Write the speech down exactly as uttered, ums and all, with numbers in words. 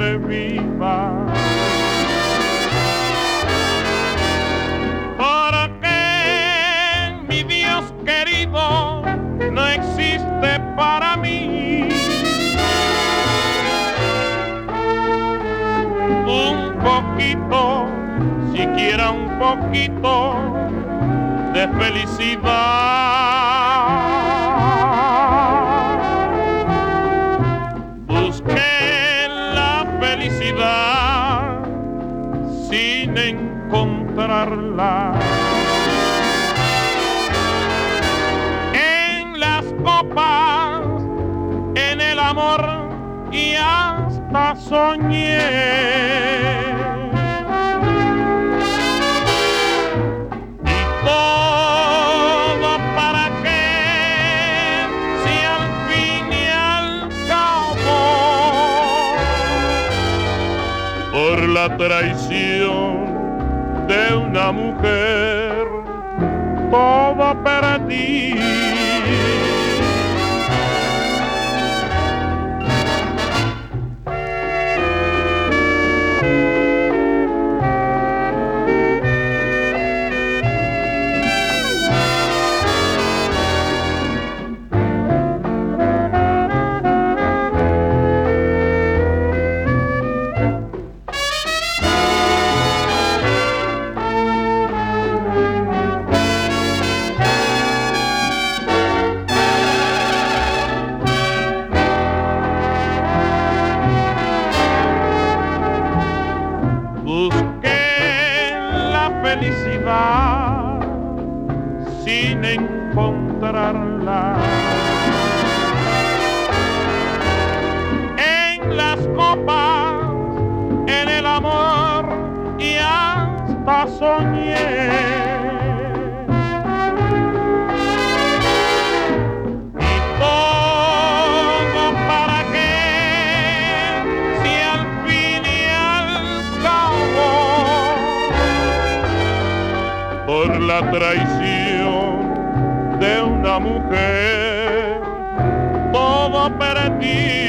siempre viva. Porque mi Dios querido no existe para mí. Un poquito, siquiera un poquito de felicidad. Busqué la felicidad sin encontrarla. En las copas, en el amor y hasta soñé. Por la traición de una mujer, todo perdí. Busqué la felicidad sin encontrarla. En las copas, en el amor y hasta soñé. Por la traición de una mujer, todo perdí.